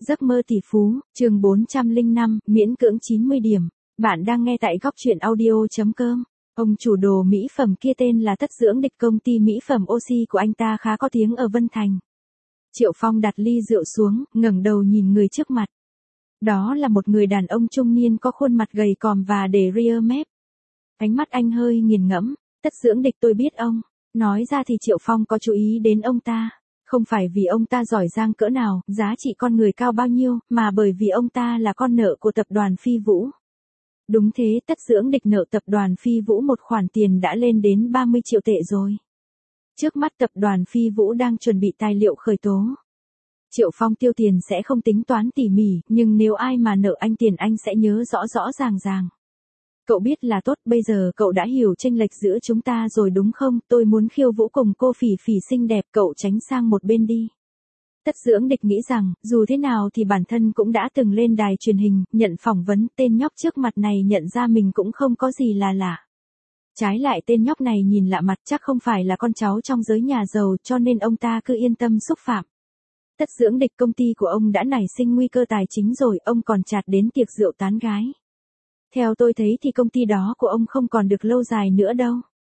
Giấc mơ tỷ phú, chương 405, miễn cưỡng 90 điểm. Bạn đang nghe tại góc truyện audio.com. Ông chủ đồ mỹ phẩm kia tên là Tất Dưỡng Địch, công ty mỹ phẩm Oxy của anh ta khá có tiếng ở Vân Thành. Triệu Phong đặt ly rượu xuống, ngẩng đầu nhìn người trước mặt. Đó là một người đàn ông trung niên có khuôn mặt gầy còm và để ria mép. Ánh mắt anh hơi nghiền ngẫm. Tất Dưỡng Địch, tôi biết ông. Nói ra thì Triệu Phong có chú ý đến ông ta. Không phải vì ông ta giỏi giang cỡ nào, giá trị con người cao bao nhiêu, mà bởi vì ông ta là con nợ của tập đoàn Phi Vũ. Đúng thế, Tất Dưỡng Địch nợ tập đoàn Phi Vũ một khoản tiền đã lên đến 30 triệu tệ rồi. Trước mắt tập đoàn Phi Vũ đang chuẩn bị tài liệu khởi tố. Triệu Phong tiêu tiền sẽ không tính toán tỉ mỉ, nhưng nếu ai mà nợ anh tiền anh sẽ nhớ rõ rõ ràng ràng. Cậu biết là tốt, bây giờ cậu đã hiểu chênh lệch giữa chúng ta rồi đúng không? Tôi muốn khiêu vũ cùng cô Phỉ Phỉ xinh đẹp, cậu tránh sang một bên đi. Tất Dưỡng Địch nghĩ rằng, dù thế nào thì bản thân cũng đã từng lên đài truyền hình, nhận phỏng vấn, tên nhóc trước mặt này nhận ra mình cũng không có gì là lạ. Trái lại tên nhóc này nhìn lạ mặt, chắc không phải là con cháu trong giới nhà giàu, cho nên ông ta cứ yên tâm xúc phạm. Tất Dưỡng Địch, công ty của ông đã nảy sinh nguy cơ tài chính rồi, ông còn chạt đến tiệc rượu tán gái. Theo tôi thấy thì công ty đó của ông không còn được lâu dài nữa đâu.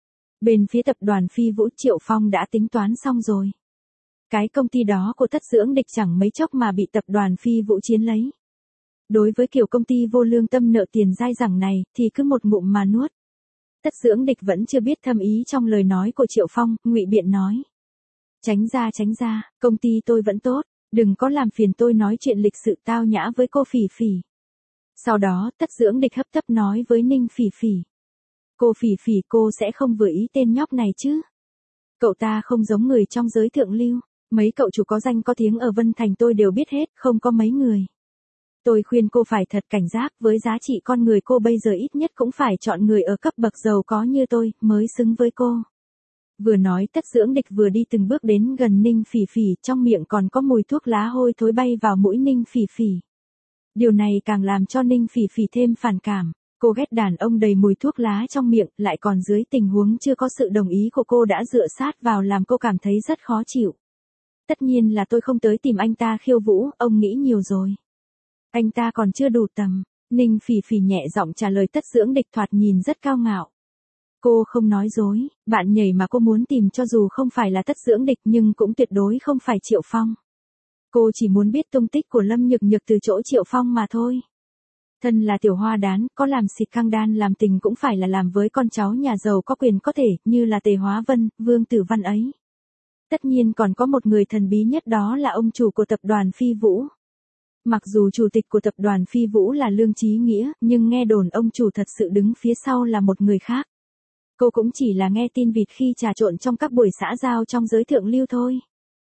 Bên phía tập đoàn Phi Vũ, Triệu Phong đã tính toán xong rồi. Cái công ty đó của Tất Dưỡng Địch chẳng mấy chốc mà bị tập đoàn Phi Vũ chiếm lấy. Đối với kiểu công ty vô lương tâm nợ tiền dai dẳng này thì cứ một ngụm mà nuốt. Tất Dưỡng Địch vẫn chưa biết thâm ý trong lời nói của Triệu Phong, ngụy biện nói. Tránh ra, công ty tôi vẫn tốt, đừng có làm phiền tôi nói chuyện lịch sự tao nhã với cô Phỉ Phỉ. Sau đó, Tất Dưỡng Địch hấp tấp nói với Ninh Phỉ Phỉ. Cô Phỉ Phỉ, cô sẽ không vừa ý tên nhóc này chứ? Cậu ta không giống người trong giới thượng lưu, mấy cậu chủ có danh có tiếng ở Vân Thành tôi đều biết hết, không có mấy người. Tôi khuyên cô phải thật cảnh giác, với giá trị con người cô bây giờ ít nhất cũng phải chọn người ở cấp bậc giàu có như tôi, mới xứng với cô. Vừa nói Tất Dưỡng Địch vừa đi từng bước đến gần Ninh Phỉ Phỉ, trong miệng còn có mùi thuốc lá hôi thối bay vào mũi Ninh Phỉ Phỉ. Điều này càng làm cho Ninh Phỉ Phỉ thêm phản cảm. Cô ghét đàn ông đầy mùi thuốc lá trong miệng, lại còn dưới tình huống chưa có sự đồng ý của cô đã dựa sát vào làm cô cảm thấy rất khó chịu. Tất nhiên là tôi không tới tìm anh ta khiêu vũ, ông nghĩ nhiều rồi. Anh ta còn chưa đủ tầm. Ninh Phỉ Phỉ nhẹ giọng trả lời. Tất Dưỡng Địch thoạt nhìn rất cao ngạo. Cô không nói dối, bạn nhảy mà cô muốn tìm cho dù không phải là Tất Dưỡng Địch nhưng cũng tuyệt đối không phải Triệu Phong. Cô chỉ muốn biết tung tích của Lâm Nhược Nhược từ chỗ Triệu Phong mà thôi. Thân là tiểu hoa đán, có làm xịt căng đan làm tình cũng phải là làm với con cháu nhà giàu có quyền có thể, như là Tề Hóa Vân, Vương Tử Văn ấy. Tất nhiên còn có một người thần bí nhất, đó là ông chủ của tập đoàn Phi Vũ. Mặc dù chủ tịch của tập đoàn Phi Vũ là Lương Chí Nghĩa, nhưng nghe đồn ông chủ thật sự đứng phía sau là một người khác. Cô cũng chỉ là nghe tin vịt khi trà trộn trong các buổi xã giao trong giới thượng lưu thôi.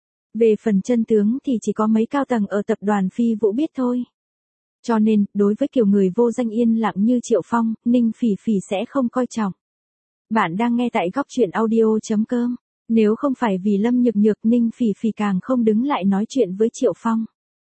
Về phần chân tướng thì chỉ có mấy cao tầng ở tập đoàn Phi Vũ biết thôi. Cho nên, đối với kiểu người vô danh yên lặng như Triệu Phong, Ninh Phỉ Phỉ sẽ không coi trọng. Bạn đang nghe tại góc truyện audio.com. Nếu không phải vì Lâm Nhược Nhược, Ninh Phỉ Phỉ càng không đứng lại nói chuyện với Triệu Phong.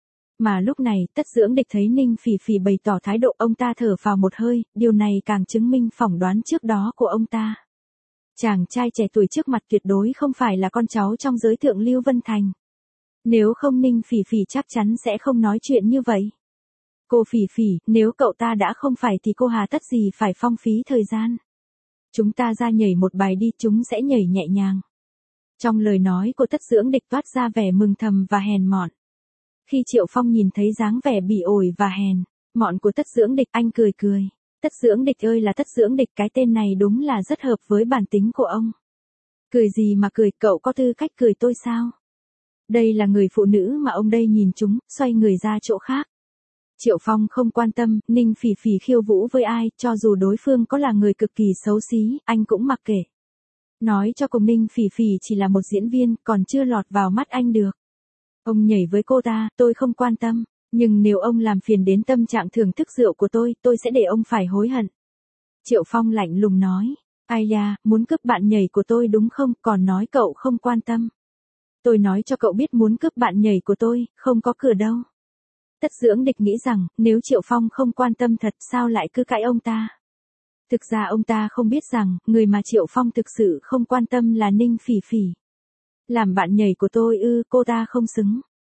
Mà lúc này, Tất Dưỡng Địch thấy Ninh Phỉ Phỉ bày tỏ thái độ, ông ta thở phào một hơi, điều này càng chứng minh phỏng đoán trước đó của ông ta. Chàng trai trẻ tuổi trước mặt tuyệt đối không phải là con cháu trong giới thượng lưu Vân Thành. Nếu không Ninh Phỉ Phỉ chắc chắn sẽ không nói chuyện như vậy. Cô Phỉ Phỉ, nếu cậu ta đã không phải thì cô hà tất gì phải phong phí thời gian. Chúng ta ra nhảy một bài đi, chúng sẽ nhảy nhẹ nhàng. Trong lời nói của Tất Dưỡng Địch toát ra vẻ mừng thầm và hèn mọn. Khi Triệu Phong nhìn thấy dáng vẻ bỉ ổi và hèn mọn của Tất Dưỡng Địch, anh cười cười. Tất Dưỡng Địch ơi là Tất Dưỡng Địch, cái tên này đúng là rất hợp với bản tính của ông. Cười gì mà cười, cậu có tư cách cười tôi sao? Đây là người phụ nữ mà ông đây nhìn chúng, xoay người ra chỗ khác. Triệu Phong không quan tâm, Ninh Phỉ Phỉ khiêu vũ với ai, cho dù đối phương có là người cực kỳ xấu xí, anh cũng mặc kệ. Nói cho cùng Ninh Phỉ Phỉ chỉ là một diễn viên, còn chưa lọt vào mắt anh được. Ông nhảy với cô ta, tôi không quan tâm, nhưng nếu ông làm phiền đến tâm trạng thưởng thức rượu của tôi sẽ để ông phải hối hận. Triệu Phong lạnh lùng nói, ai da, muốn cướp bạn nhảy của tôi đúng không, còn nói cậu không quan tâm. Tôi nói cho cậu biết muốn cướp bạn nhảy của tôi, không có cửa đâu. Tất Dưỡng Địch nghĩ rằng, nếu Triệu Phong không quan tâm thật sao lại cứ cãi ông ta. Thực ra ông ta không biết rằng, người mà Triệu Phong thực sự không quan tâm là Ninh Phỉ Phỉ. Làm bạn nhảy của tôi cô ta không xứng.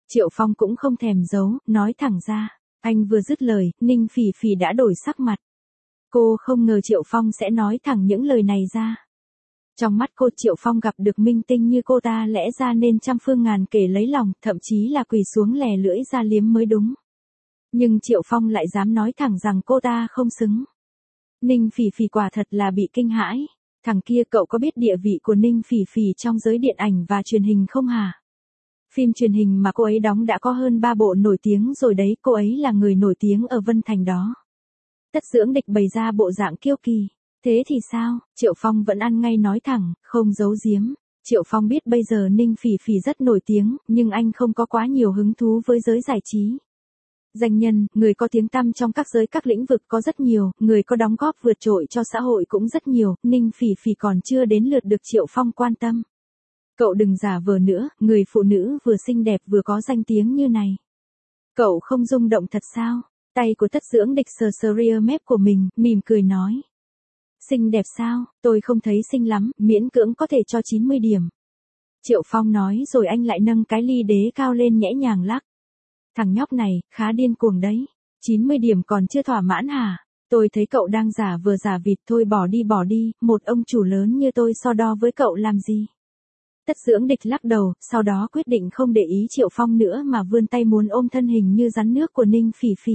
Triệu Phong cũng không thèm giấu, nói thẳng ra. Anh vừa dứt lời, Ninh Phỉ Phỉ đã đổi sắc mặt. Cô không ngờ Triệu Phong sẽ nói thẳng những lời này ra. Trong mắt cô Triệu Phong gặp được minh tinh như cô ta lẽ ra nên trăm phương ngàn kể lấy lòng, thậm chí là quỳ xuống lè lưỡi ra liếm mới đúng. Nhưng Triệu Phong lại dám nói thẳng rằng cô ta không xứng. Ninh Phỉ Phỉ quả thật là bị kinh hãi. Thằng kia, cậu có biết địa vị của Ninh Phỉ Phỉ trong giới điện ảnh và truyền hình không hả? Phim truyền hình mà cô ấy đóng đã có hơn 3 bộ nổi tiếng rồi đấy, cô ấy là người nổi tiếng ở Vân Thành đó. Tất Dưỡng Địch bày ra bộ dạng kiêu kỳ. Thế thì sao? Triệu Phong vẫn ăn ngay nói thẳng, không giấu giếm. Triệu Phong biết bây giờ Ninh Phỉ Phỉ rất nổi tiếng, nhưng anh không có quá nhiều hứng thú với giới giải trí. Danh nhân, người có tiếng tăm trong các giới các lĩnh vực có rất nhiều, người có đóng góp vượt trội cho xã hội cũng rất nhiều, Ninh Phỉ Phỉ còn chưa đến lượt được Triệu Phong quan tâm. Cậu đừng giả vờ nữa, người phụ nữ vừa xinh đẹp vừa có danh tiếng như này. Cậu không rung động thật sao? Tay của Tất Dưỡng Địch sờ sờ rear mép của mình, mỉm cười nói. Xinh đẹp sao? Tôi không thấy xinh lắm, miễn cưỡng có thể cho 90 điểm. Triệu Phong nói rồi anh lại nâng cái ly đế cao lên nhẹ nhàng lắc. Thằng nhóc này, khá điên cuồng đấy. 90 điểm còn chưa thỏa mãn hả? Tôi thấy cậu đang giả vờ giả vịt, thôi bỏ đi, một ông chủ lớn như tôi so đo với cậu làm gì? Tất Dưỡng Địch lắc đầu, sau đó quyết định không để ý Triệu Phong nữa mà vươn tay muốn ôm thân hình như rắn nước của Ninh Phỉ Phỉ.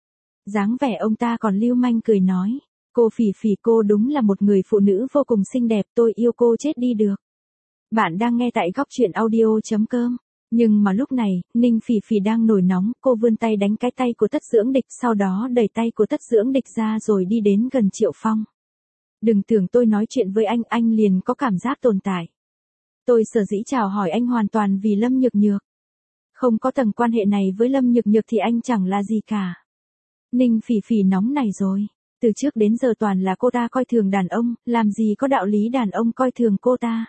Dáng vẻ ông ta còn lưu manh cười nói. Cô Phỉ Phỉ, cô đúng là một người phụ nữ vô cùng xinh đẹp, tôi yêu cô chết đi được. Bạn đang nghe tại góc truyện audio.com. Nhưng mà lúc này, Ninh Phỉ Phỉ đang nổi nóng, cô vươn tay đánh cái tay của Tất Dưỡng Địch, sau đó đẩy tay của Tất Dưỡng Địch ra rồi đi đến gần Triệu Phong. Đừng tưởng tôi nói chuyện với anh liền có cảm giác tồn tại. Tôi sở dĩ chào hỏi anh hoàn toàn vì Lâm Nhược Nhược. Không có tầng quan hệ này với Lâm Nhược Nhược thì anh chẳng là gì cả. Ninh Phỉ Phỉ nóng này rồi. Từ trước đến giờ toàn là cô ta coi thường đàn ông, làm gì có đạo lý đàn ông coi thường cô ta.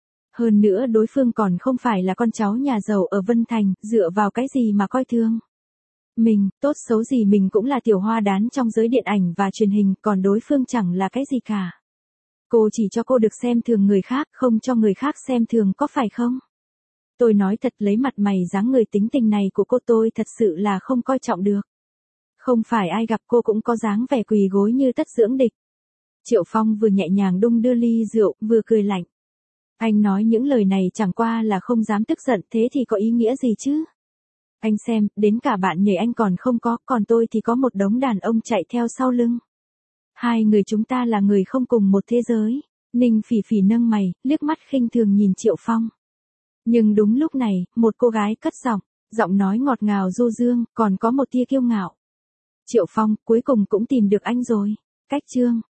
Hơn nữa đối phương còn không phải là con cháu nhà giàu ở Vân Thành, dựa vào cái gì mà coi thường. Mình, tốt xấu gì mình cũng là tiểu hoa đán trong giới điện ảnh và truyền hình, còn đối phương chẳng là cái gì cả. Cô chỉ cho cô được xem thường người khác, không cho người khác xem thường, có phải không? Tôi nói thật, lấy mặt mày dáng người tính tình này của cô tôi thật sự là không coi trọng được. Không phải ai gặp cô cũng có dáng vẻ quỳ gối như Tất Dưỡng Địch. Triệu Phong vừa nhẹ nhàng đung đưa ly rượu, vừa cười lạnh. Anh nói những lời này chẳng qua là không dám tức giận, thế thì có ý nghĩa gì chứ? Anh xem, đến cả bạn nhảy anh còn không có, còn tôi thì có một đống đàn ông chạy theo sau lưng. Hai người chúng ta là người không cùng một thế giới. Ninh Phỉ Phỉ nâng mày, liếc mắt khinh thường nhìn Triệu Phong. Nhưng đúng lúc này, một cô gái cất giọng nói ngọt ngào du dương, còn có một tia kiêu ngạo. Triệu Phong, cuối cùng cũng tìm được anh rồi. Cách chương